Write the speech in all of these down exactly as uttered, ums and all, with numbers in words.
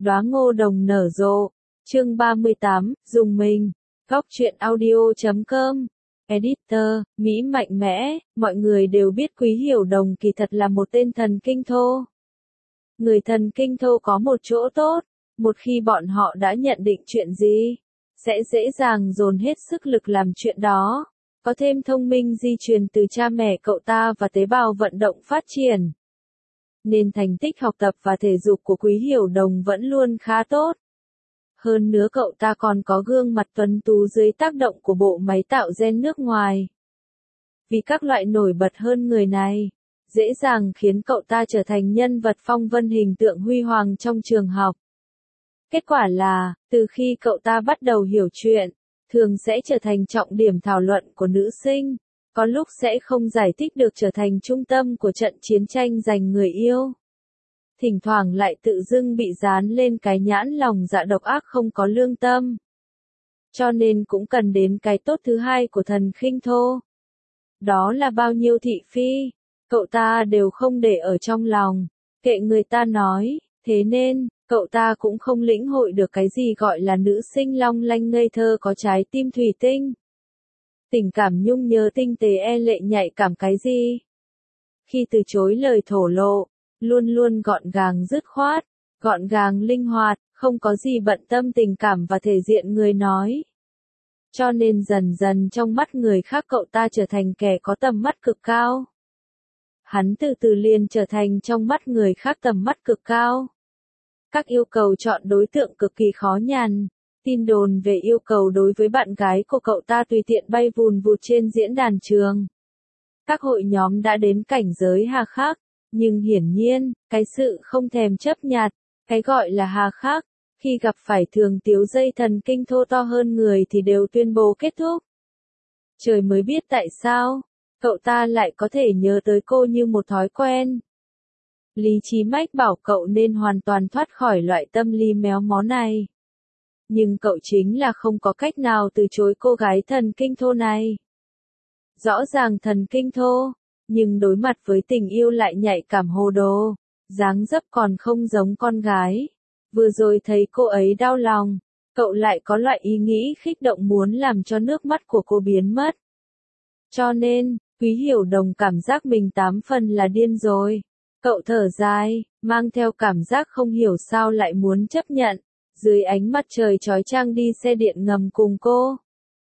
Đóa ngô đồng nở rộ. Chương ba mươi tám, dùng mình. Góc truyện audio chấm com. Editor, Mỹ mạnh mẽ, mọi người đều biết Quý Hiểu Đồng kỳ thật là một tên thần kinh thô. Người thần kinh thô có một chỗ tốt, một khi bọn họ đã nhận định chuyện gì, sẽ dễ dàng dồn hết sức lực làm chuyện đó. Có thêm thông minh di truyền từ cha mẹ cậu ta và tế bào vận động phát triển, nên thành tích học tập và thể dục của Quý Hiểu Đồng vẫn luôn khá tốt. Hơn nữa cậu ta còn có gương mặt tuấn tú dưới tác động của bộ máy tạo gen nước ngoài. Vì các loại nổi bật hơn người này, dễ dàng khiến cậu ta trở thành nhân vật phong vân hình tượng huy hoàng trong trường học. Kết quả là, từ khi cậu ta bắt đầu hiểu chuyện, thường sẽ trở thành trọng điểm thảo luận của nữ sinh, có lúc sẽ không giải thích được trở thành trung tâm của trận chiến tranh giành người yêu. Thỉnh thoảng lại tự dưng bị dán lên cái nhãn lòng dạ độc ác không có lương tâm. Cho nên cũng cần đến cái tốt thứ hai của thần khinh thô. Đó là bao nhiêu thị phi, cậu ta đều không để ở trong lòng, kệ người ta nói, thế nên, cậu ta cũng không lĩnh hội được cái gì gọi là nữ sinh long lanh ngây thơ có trái tim thủy tinh. Tình cảm nhung nhớ tinh tế e lệ nhạy cảm cái gì. Khi từ chối lời thổ lộ, luôn luôn gọn gàng dứt khoát, gọn gàng linh hoạt, không có gì bận tâm tình cảm và thể diện người nói. Cho nên dần dần trong mắt người khác cậu ta trở thành kẻ có tầm mắt cực cao. Hắn từ từ liền trở thành trong mắt người khác tầm mắt cực cao. Các yêu cầu chọn đối tượng cực kỳ khó nhằn. Tin đồn về yêu cầu đối với bạn gái của cậu ta tùy tiện bay vùn vụt trên diễn đàn trường. Các hội nhóm đã đến cảnh giới hà khắc, nhưng hiển nhiên, cái sự không thèm chấp nhặt, cái gọi là hà khắc, khi gặp phải thường tiếu dây thần kinh thô to hơn người thì đều tuyên bố kết thúc. Trời mới biết tại sao, cậu ta lại có thể nhớ tới cô như một thói quen. Lý trí mách bảo cậu nên hoàn toàn thoát khỏi loại tâm lý méo mó này. Nhưng cậu chính là không có cách nào từ chối cô gái thần kinh thô này. Rõ ràng thần kinh thô, nhưng đối mặt với tình yêu lại nhạy cảm hồ đồ, dáng dấp còn không giống con gái. Vừa rồi thấy cô ấy đau lòng, cậu lại có loại ý nghĩ khích động muốn làm cho nước mắt của cô biến mất. Cho nên, Quý Hiểu Đồng cảm giác mình tám phần là điên rồi. Cậu thở dài, mang theo cảm giác không hiểu sao lại muốn chấp nhận, dưới ánh mặt trời chói chang đi xe điện ngầm cùng cô.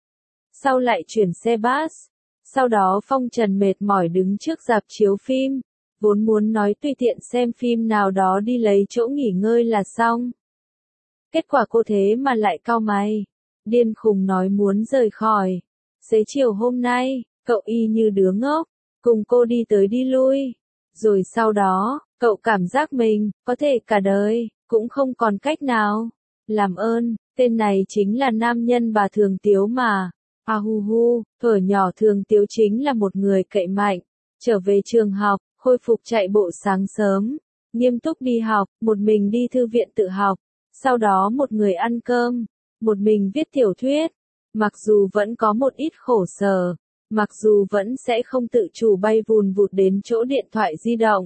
Sau lại chuyển xe bus, sau đó phong trần mệt mỏi đứng trước rạp chiếu phim, vốn muốn nói tùy tiện xem phim nào đó đi lấy chỗ nghỉ ngơi là xong. Kết quả cô thế mà lại cau mày, điên khùng nói muốn rời khỏi. Xế chiều hôm nay, cậu y như đứa ngốc, cùng cô đi tới đi lui. Rồi sau đó, cậu cảm giác mình, có thể cả đời, cũng không còn cách nào. Làm ơn, tên này chính là nam nhân bà Thường Tiếu mà. À hu hu, thuở nhỏ Thường Tiếu chính là một người cậy mạnh. Trở về trường học, khôi phục chạy bộ sáng sớm, nghiêm túc đi học, một mình đi thư viện tự học. Sau đó một người ăn cơm, một mình viết tiểu thuyết. Mặc dù vẫn có một ít khổ sở, mặc dù vẫn sẽ không tự chủ bay vùn vụt đến chỗ điện thoại di động.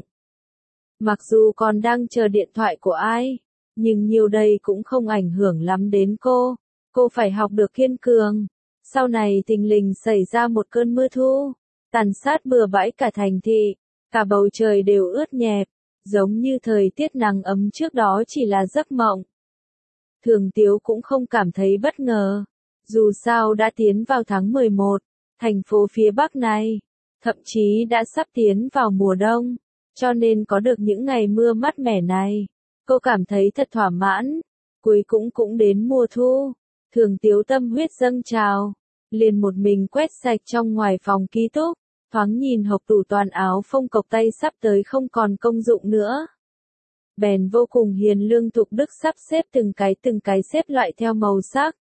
Mặc dù còn đang chờ điện thoại của ai, nhưng nhiều đây cũng không ảnh hưởng lắm đến cô. Cô phải học được kiên cường. Sau này thình lình xảy ra một cơn mưa thu, tàn sát bừa bãi cả thành thị, cả bầu trời đều ướt nhẹp, giống như thời tiết nắng ấm trước đó chỉ là giấc mộng. Thường Tiếu cũng không cảm thấy bất ngờ, dù sao đã tiến vào tháng mười một, thành phố phía Bắc này, thậm chí đã sắp tiến vào mùa đông, cho nên có được những ngày mưa mát mẻ này, cô cảm thấy thật thỏa mãn. Cuối cũng cũng đến mùa thu, Thường Tiếu tâm huyết dâng trào, liền một mình quét sạch trong ngoài phòng ký túc, thoáng nhìn hộc tủ toàn áo phông cộc tay sắp tới không còn công dụng nữa. Bèn vô cùng hiền lương thục đức sắp xếp từng cái từng cái xếp loại theo màu sắc.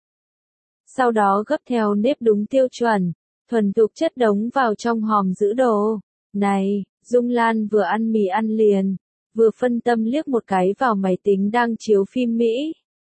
Sau đó gấp theo nếp đúng tiêu chuẩn, thuần thục chất đống vào trong hòm giữ đồ. Này, Dung Lan vừa ăn mì ăn liền, vừa phân tâm liếc một cái vào máy tính đang chiếu phim Mỹ.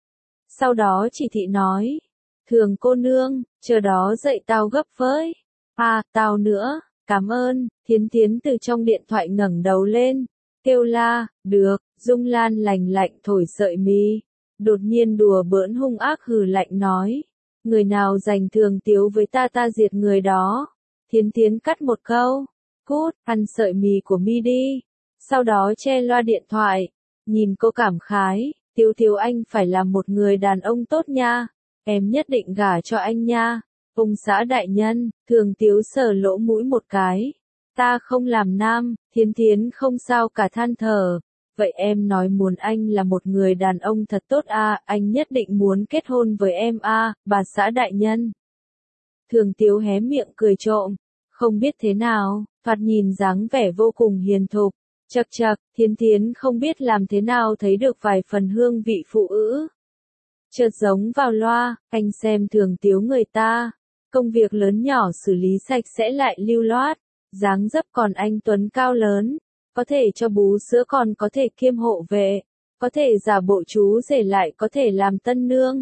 Sau đó chỉ thị nói, Thường cô nương, chờ đó dậy tao gấp với. À, tao nữa, cảm ơn. Thiến Thiến từ trong điện thoại ngẩng đầu lên, kêu la, được, Dung Lan lành lạnh thổi sợi mi, đột nhiên đùa bỡn hung ác hừ lạnh nói, người nào giành Thường Tiếu với ta ta diệt người đó. Thiến Thiến cắt một câu, cút, ăn sợi mì của mi đi, sau đó che loa điện thoại, nhìn cô cảm khái, Tiếu Tiếu anh phải là một người đàn ông tốt nha, em nhất định gả cho anh nha. Ông xã đại nhân, Thường Tiếu sờ lỗ mũi một cái, ta không làm nam, Thiến Thiến không sao cả than thở, vậy em nói muốn anh là một người đàn ông thật tốt à, anh nhất định muốn kết hôn với em à, bà xã đại nhân. Thường Tiếu hé miệng cười trộm, không biết thế nào, thoạt nhìn dáng vẻ vô cùng hiền thục, chậc chậc, Thiến Thiến không biết làm thế nào thấy được vài phần hương vị phụ ữ. Chợt giống vào loa, anh xem Thường Tiếu người ta, công việc lớn nhỏ xử lý sạch sẽ lại lưu loát, dáng dấp còn anh tuấn cao lớn, có thể cho bú sữa còn có thể kiêm hộ vệ, có thể giả bộ chú rể lại có thể làm tân nương.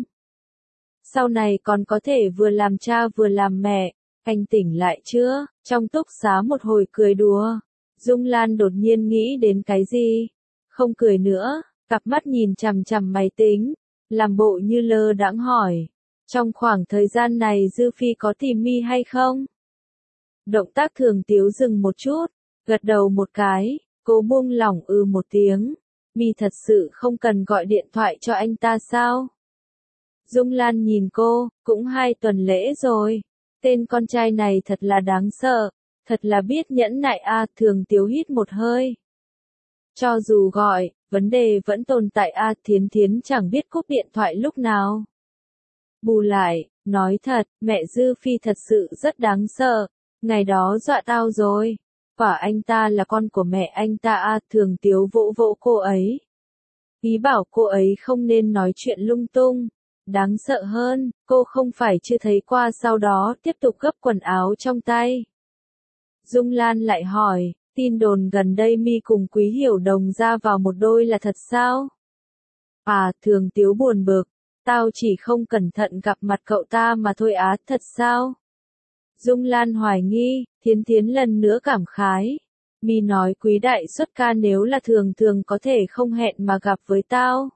Sau này còn có thể vừa làm cha vừa làm mẹ, anh tỉnh lại chưa? Trong túc xá một hồi cười đùa, Dung Lan đột nhiên nghĩ đến cái gì? Không cười nữa, cặp mắt nhìn chằm chằm máy tính, làm bộ như lơ đãng hỏi. Trong khoảng thời gian này Dư Phi có tìm mi hay không? Động tác Thường Tiếu dừng một chút, gật đầu một cái, cố buông lỏng ư một tiếng. Mi thật sự không cần gọi điện thoại cho anh ta sao? Dung Lan nhìn cô, cũng hai tuần lễ rồi. Tên con trai này thật là đáng sợ, thật là biết nhẫn nại a. Thường Tiếu hít một hơi. Cho dù gọi, vấn đề vẫn tồn tại a. Thiến Thiến chẳng biết cúp điện thoại lúc nào. Bù lại, nói thật, mẹ Dư Phi thật sự rất đáng sợ, ngày đó dọa tao rồi. Và anh ta là con của mẹ anh ta a. Thường Tiếu vỗ vỗ cô ấy. Ý bảo cô ấy không nên nói chuyện lung tung. Đáng sợ hơn, cô không phải chưa thấy qua sau đó tiếp tục gấp quần áo trong tay. Dung Lan lại hỏi, tin đồn gần đây mi cùng Quý Hiểu Đồng ra vào một đôi là thật sao? À, Thường Tiếu buồn bực, tao chỉ không cẩn thận gặp mặt cậu ta mà thôi á, thật sao? Dung Lan hoài nghi, Thiến Thiến lần nữa cảm khái. Mi nói Quý đại xuất ca nếu là thường thường có thể không hẹn mà gặp với tao.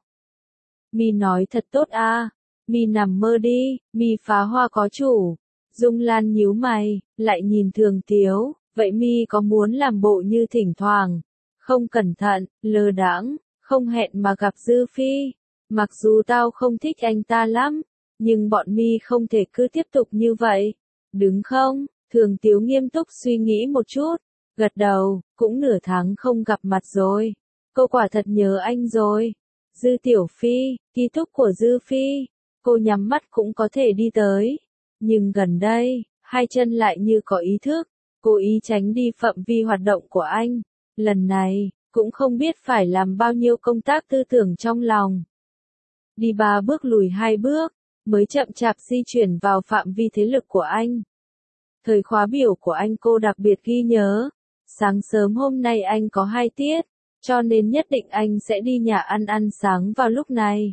Mi nói thật tốt à. Mi nằm mơ đi, Mi phá hoa có chủ. Dung Lan nhíu mày, lại nhìn Thường Tiếu, vậy Mi có muốn làm bộ như thỉnh thoảng, không cẩn thận, lơ đãng, không hẹn mà gặp Dư Phi. Mặc dù tao không thích anh ta lắm, nhưng bọn Mi không thể cứ tiếp tục như vậy, đúng không? Thường Tiếu nghiêm túc suy nghĩ một chút, gật đầu, cũng nửa tháng không gặp mặt rồi. Cô quả thật nhớ anh rồi. Dư Tiểu Phi, ký túc của Dư Phi. Cô nhắm mắt cũng có thể đi tới. Nhưng gần đây, hai chân lại như có ý thức, cố ý tránh đi phạm vi hoạt động của anh. Lần này, cũng không biết phải làm bao nhiêu công tác tư tưởng trong lòng. Đi ba bước lùi hai bước, mới chậm chạp di chuyển vào phạm vi thế lực của anh. Thời khóa biểu của anh cô đặc biệt ghi nhớ. Sáng sớm hôm nay anh có hai tiết, cho nên nhất định anh sẽ đi nhà ăn ăn sáng vào lúc này.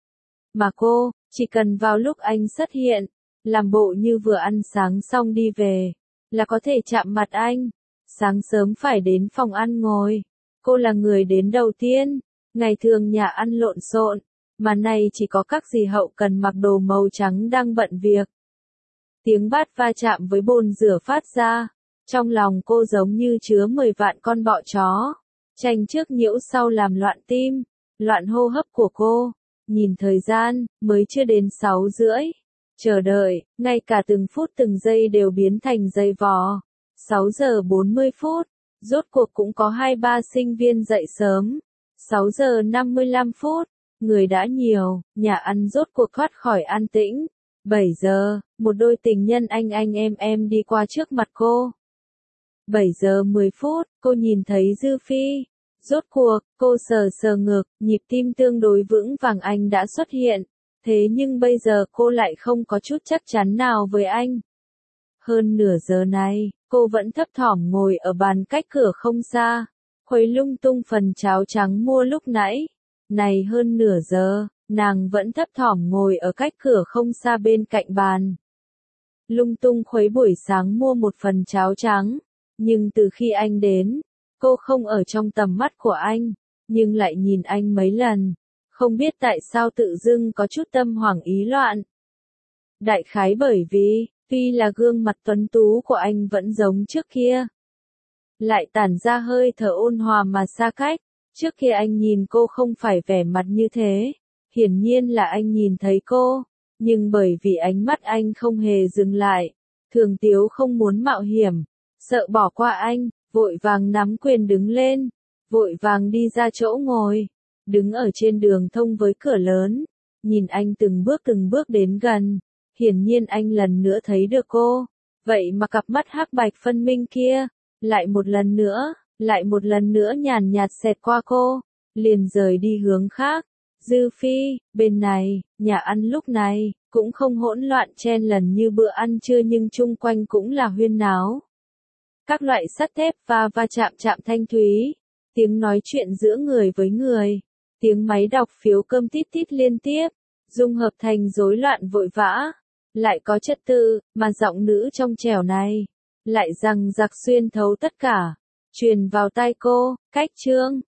Mà cô, chỉ cần vào lúc anh xuất hiện, làm bộ như vừa ăn sáng xong đi về, là có thể chạm mặt anh. Sáng sớm phải đến phòng ăn ngồi. Cô là người đến đầu tiên. Ngày thường nhà ăn lộn xộn, mà nay chỉ có các dì hậu cần mặc đồ màu trắng đang bận việc. Tiếng bát va chạm với bồn rửa phát ra. Trong lòng cô giống như chứa mười vạn con bọ chó. Tranh trước nhiễu sau làm loạn tim, loạn hô hấp của cô. Nhìn thời gian, mới chưa đến sáu rưỡi. Chờ đợi, ngay cả từng phút từng giây đều biến thành giây vò. sáu giờ bốn mươi phút, rốt cuộc cũng có hai ba sinh viên dậy sớm. sáu giờ năm mươi lăm phút, người đã nhiều, nhà ăn rốt cuộc thoát khỏi an tĩnh. bảy giờ, một đôi tình nhân anh anh em em đi qua trước mặt cô. bảy giờ mười phút, cô nhìn thấy Dư Phi. Rốt cuộc, cô sờ sờ ngực, nhịp tim tương đối vững vàng anh đã xuất hiện. Thế nhưng bây giờ cô lại không có chút chắc chắn nào với anh. Hơn nửa giờ này, cô vẫn thấp thỏm ngồi ở bàn cách cửa không xa, khuấy lung tung phần cháo trắng mua lúc nãy. Này hơn nửa giờ, nàng vẫn thấp thỏm ngồi ở cách cửa không xa bên cạnh bàn. Lung tung khuấy buổi sáng mua một phần cháo trắng, nhưng từ khi anh đến, Cô không ở trong tầm mắt của anh, nhưng lại nhìn anh mấy lần. Không biết tại sao tự dưng có chút tâm hoảng ý loạn. Đại khái bởi vì, tuy là gương mặt tuấn tú của anh vẫn giống trước kia. Lại tản ra hơi thở ôn hòa mà xa cách. Trước kia anh nhìn cô không phải vẻ mặt như thế. Hiển nhiên là anh nhìn thấy cô. Nhưng bởi vì ánh mắt anh không hề dừng lại. Thường Tiếu không muốn mạo hiểm. Sợ bỏ qua anh, vội vàng nắm quyền đứng lên. Vội vàng đi ra chỗ ngồi. Đứng ở trên đường thông với cửa lớn. Nhìn anh từng bước từng bước đến gần. Hiển nhiên anh lần nữa thấy được cô. Vậy mà cặp mắt hắc bạch phân minh kia. Lại một lần nữa, lại một lần nữa nhàn nhạt xẹt qua cô. Liền rời đi hướng khác. Dư Phi, bên này, nhà ăn lúc này, cũng không hỗn loạn chen lần như bữa ăn trưa nhưng chung quanh cũng là huyên náo. Các loại sắt thép va va chạm chạm thanh thúy. Tiếng nói chuyện giữa người với người. Tiếng máy đọc phiếu cơm tít tít liên tiếp. Dung hợp thành rối loạn vội vã. Lại có trật tự, mà giọng nữ trong trẻo này. Lại rằng giặc xuyên thấu tất cả. Truyền vào tai cô, cách trương.